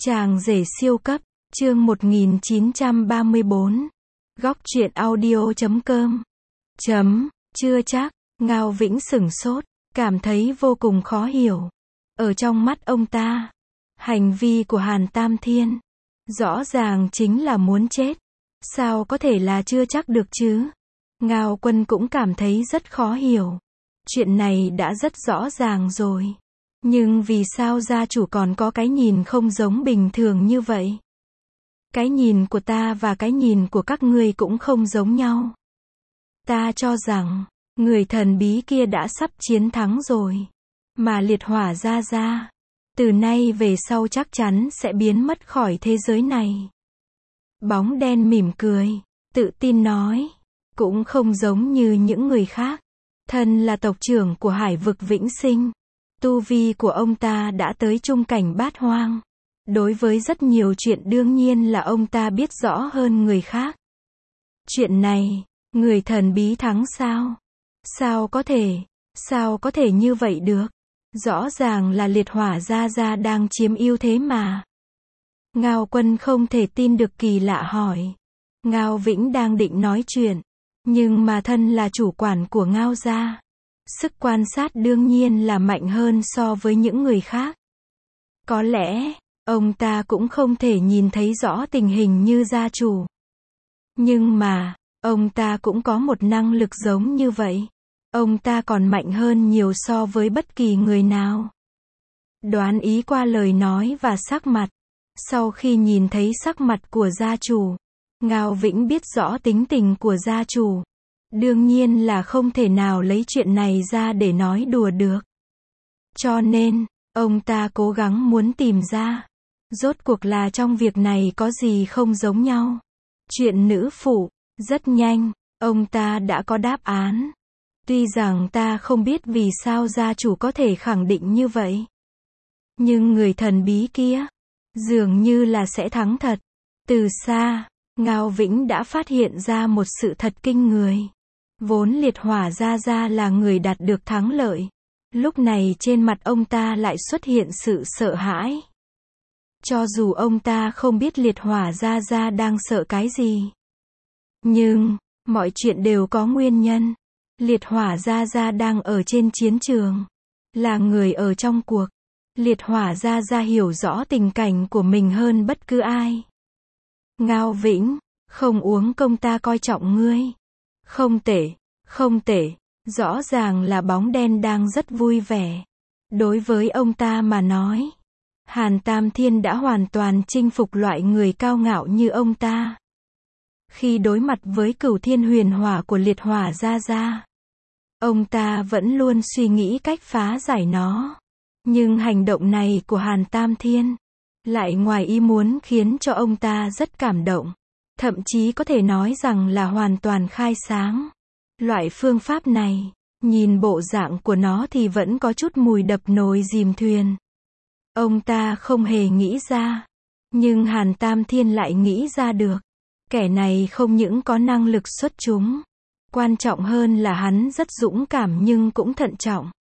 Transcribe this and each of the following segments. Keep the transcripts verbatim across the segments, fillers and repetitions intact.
Chàng rể siêu cấp, chương một nghìn chín trăm ba mươi bốn. Góc truyện audio chấm com. Chấm, chưa chắc, Ngao Vĩnh sửng sốt, cảm thấy vô cùng khó hiểu. Ở trong mắt ông ta, hành vi của Hàn Tam Thiên, rõ ràng chính là muốn chết. Sao có thể là chưa chắc được chứ? Ngao Quân cũng cảm thấy rất khó hiểu. Chuyện này đã rất rõ ràng rồi. Nhưng vì sao gia chủ còn có cái nhìn không giống bình thường như vậy? Cái nhìn của ta và cái nhìn của các ngươi cũng không giống nhau. Ta cho rằng, người thần bí kia đã sắp chiến thắng rồi. Mà liệt hỏa gia gia, từ nay về sau chắc chắn sẽ biến mất khỏi thế giới này. Bóng đen mỉm cười, tự tin nói, cũng không giống như những người khác. Thân là tộc trưởng của Hải vực Vĩnh Sinh, tu vi của ông ta đã tới trung cảnh bát hoang. Đối với rất nhiều chuyện đương nhiên là ông ta biết rõ hơn người khác. Chuyện này, người thần bí thắng sao? Sao có thể? Sao có thể như vậy được? Rõ ràng là liệt hỏa gia gia đang chiếm ưu thế mà. Ngao Quân không thể tin được, kỳ lạ hỏi. Ngao Vĩnh đang định nói chuyện, nhưng mà thân là chủ quản của Ngao gia, sức quan sát đương nhiên là mạnh hơn so với những người khác. Có lẽ, ông ta cũng không thể nhìn thấy rõ tình hình như gia chủ. Nhưng mà, ông ta cũng có một năng lực giống như vậy. Ông ta còn mạnh hơn nhiều so với bất kỳ người nào. Đoán ý qua lời nói và sắc mặt. Sau khi nhìn thấy sắc mặt của gia chủ, Ngao Vĩnh biết rõ tính tình của gia chủ. Đương nhiên là không thể nào lấy chuyện này ra để nói đùa được. Cho nên, ông ta cố gắng muốn tìm ra, rốt cuộc là trong việc này có gì không giống nhau. Chuyện nữ phụ, rất nhanh, ông ta đã có đáp án. Tuy rằng ta không biết vì sao gia chủ có thể khẳng định như vậy. Nhưng người thần bí kia, dường như là sẽ thắng thật. Từ xa, Ngao Vĩnh đã phát hiện ra một sự thật kinh người. Vốn liệt hỏa gia gia là người đạt được thắng lợi. Lúc này trên mặt ông ta lại xuất hiện sự sợ hãi. Cho dù ông ta không biết liệt hỏa gia gia đang sợ cái gì. Nhưng, mọi chuyện đều có nguyên nhân. Liệt hỏa gia gia đang ở trên chiến trường. Là người ở trong cuộc. Liệt hỏa gia gia hiểu rõ tình cảnh của mình hơn bất cứ ai. Ngao Vĩnh, không uống công ta coi trọng ngươi. Không tệ, không tệ, rõ ràng là bóng đen đang rất vui vẻ. Đối với ông ta mà nói, Hàn Tam Thiên đã hoàn toàn chinh phục loại người cao ngạo như ông ta. Khi đối mặt với cửu thiên huyền hỏa của liệt hỏa gia gia, ông ta vẫn luôn suy nghĩ cách phá giải nó. Nhưng hành động này của Hàn Tam Thiên lại ngoài ý muốn khiến cho ông ta rất cảm động. Thậm chí có thể nói rằng là hoàn toàn khai sáng. Loại phương pháp này, nhìn bộ dạng của nó thì vẫn có chút mùi đập nồi dìm thuyền. Ông ta không hề nghĩ ra. Nhưng Hàn Tam Thiên lại nghĩ ra được. Kẻ này không những có năng lực xuất chúng. Quan trọng hơn là hắn rất dũng cảm nhưng cũng thận trọng.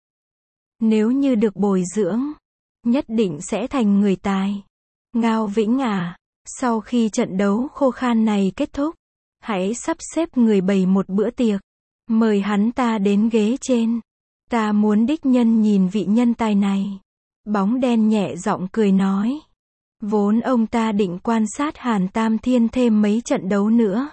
Nếu như được bồi dưỡng, nhất định sẽ thành người tài. Ngao Vĩnh à, sau khi trận đấu khô khan này kết thúc, hãy sắp xếp người bày một bữa tiệc. Mời hắn ta đến ghế trên. Ta muốn đích nhân nhìn vị nhân tài này. Bóng đen nhẹ giọng cười nói. Vốn ông ta định quan sát Hàn Tam Thiên thêm mấy trận đấu nữa.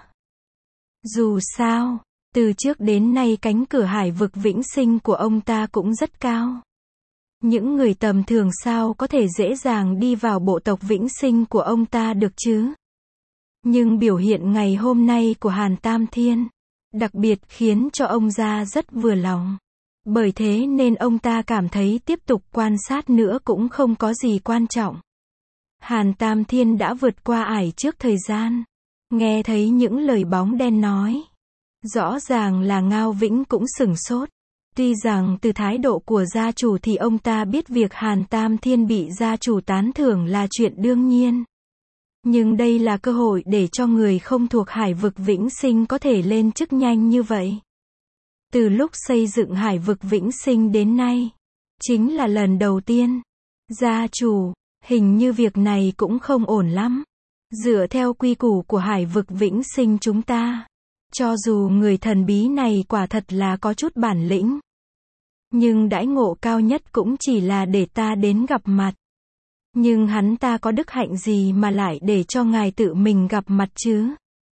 Dù sao, từ trước đến nay cánh cửa Hải vực Vĩnh Sinh của ông ta cũng rất cao. Những người tầm thường sao có thể dễ dàng đi vào bộ tộc Vĩnh Sinh của ông ta được chứ? Nhưng biểu hiện ngày hôm nay của Hàn Tam Thiên, đặc biệt khiến cho ông gia rất vừa lòng. Bởi thế nên ông ta cảm thấy tiếp tục quan sát nữa cũng không có gì quan trọng. Hàn Tam Thiên đã vượt qua ải trước thời gian. Nghe thấy những lời bóng đen nói. Rõ ràng là Ngao Vĩnh cũng sửng sốt. Tuy rằng từ thái độ của gia chủ thì ông ta biết việc Hàn Tam Thiên bị gia chủ tán thưởng là chuyện đương nhiên. Nhưng đây là cơ hội để cho người không thuộc Hải vực Vĩnh Sinh có thể lên chức nhanh như vậy. Từ lúc xây dựng Hải vực Vĩnh Sinh đến nay, chính là lần đầu tiên. Gia chủ, Hình như việc này cũng không ổn lắm. Dựa theo quy củ của hải vực vĩnh sinh chúng ta, cho dù người thần bí này quả thật là có chút bản lĩnh, nhưng đãi ngộ cao nhất cũng chỉ là để ta đến gặp mặt. Nhưng hắn ta có đức hạnh gì mà lại để cho ngài tự mình gặp mặt chứ?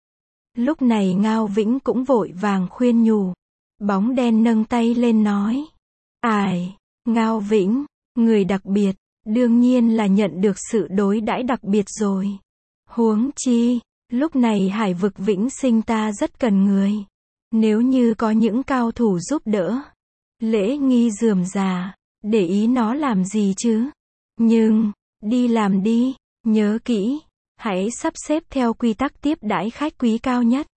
Lúc này Ngao Vĩnh cũng vội vàng khuyên nhủ. Bóng đen nâng tay lên nói. Ải, Ngao Vĩnh, người đặc biệt, đương nhiên là nhận được sự đối đãi đặc biệt rồi. Huống chi, lúc này hải vực vĩnh sinh ta rất cần người. Nếu như có những cao thủ giúp đỡ, lễ nghi rườm rà, để ý nó làm gì chứ? Nhưng, đi làm đi, nhớ kỹ, hãy sắp xếp theo quy tắc tiếp đãi khách quý cao nhất.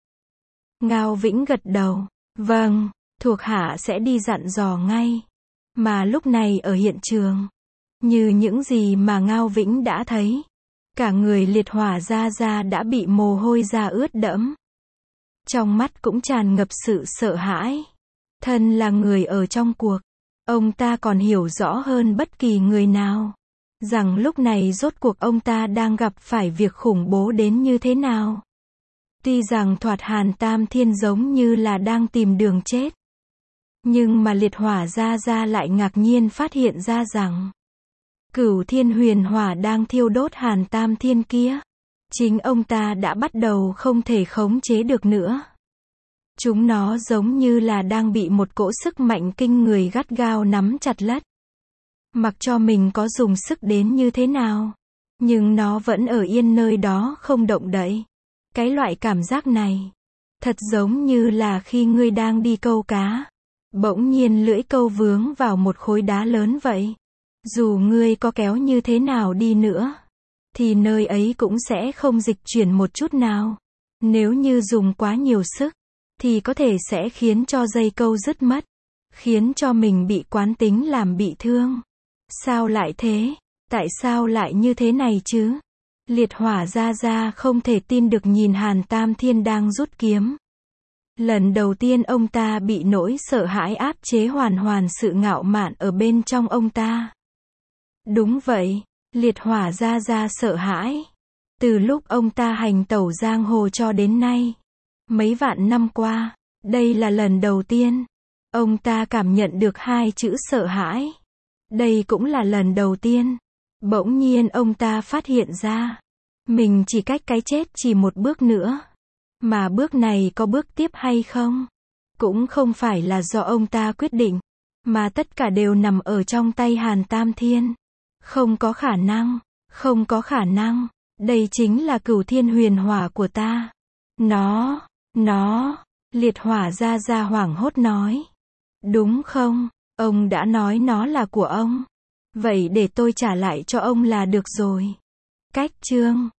Ngao Vĩnh gật đầu. Vâng, thuộc hạ sẽ đi dặn dò ngay. Mà lúc này ở hiện trường, như những gì mà Ngao Vĩnh đã thấy, cả người Liệt Hỏa Gia Gia đã bị mồ hôi da ướt đẫm. Trong mắt cũng tràn ngập sự sợ hãi. Thân là người ở trong cuộc, ông ta còn hiểu rõ hơn bất kỳ người nào, rằng lúc này rốt cuộc ông ta đang gặp phải việc khủng bố đến như thế nào. Tuy rằng thoạt Hàn Tam Thiên giống như là đang tìm đường chết, nhưng mà Liệt Hỏa Gia Gia lại ngạc nhiên phát hiện ra rằng Cửu Thiên Huyền Hỏa đang thiêu đốt Hàn Tam Thiên kia, chính ông ta đã bắt đầu không thể khống chế được nữa. Chúng nó giống như là đang bị một cỗ sức mạnh kinh người gắt gao nắm chặt lất. Mặc cho mình có dùng sức đến như thế nào, nhưng nó vẫn ở yên nơi đó không động đậy. Cái loại cảm giác này, thật giống như là khi ngươi đang đi câu cá, bỗng nhiên lưỡi câu vướng vào một khối đá lớn vậy. Dù ngươi có kéo như thế nào đi nữa, thì nơi ấy cũng sẽ không dịch chuyển một chút nào. Nếu như dùng quá nhiều sức, thì có thể sẽ khiến cho dây câu dứt mất, khiến cho mình bị quán tính làm bị thương. Sao lại thế? Tại sao lại như thế này chứ? Liệt Hỏa Gia Gia không thể tin được nhìn Hàn Tam Thiên đang rút kiếm. Lần đầu tiên ông ta bị nỗi sợ hãi áp chế hoàn hoàn sự ngạo mạn ở bên trong ông ta. Đúng vậy, Liệt Hỏa Gia Gia sợ hãi. Từ lúc ông ta hành tẩu giang hồ cho đến nay, mấy vạn năm qua, đây là lần đầu tiên ông ta cảm nhận được hai chữ sợ hãi. Đây cũng là lần đầu tiên, bỗng nhiên ông ta phát hiện ra, mình chỉ cách cái chết chỉ một bước nữa. Mà bước này có bước tiếp hay không, cũng không phải là do ông ta quyết định, mà tất cả đều nằm ở trong tay Hàn Tam Thiên. Không có khả năng, không có khả năng, đây chính là Cửu Thiên Huyền Hỏa của ta. Nó, nó, Liệt Hỏa Gia Gia hoảng hốt nói. Đúng không, ông đã nói nó là của ông. Vậy để tôi trả lại cho ông là được rồi. Cách chương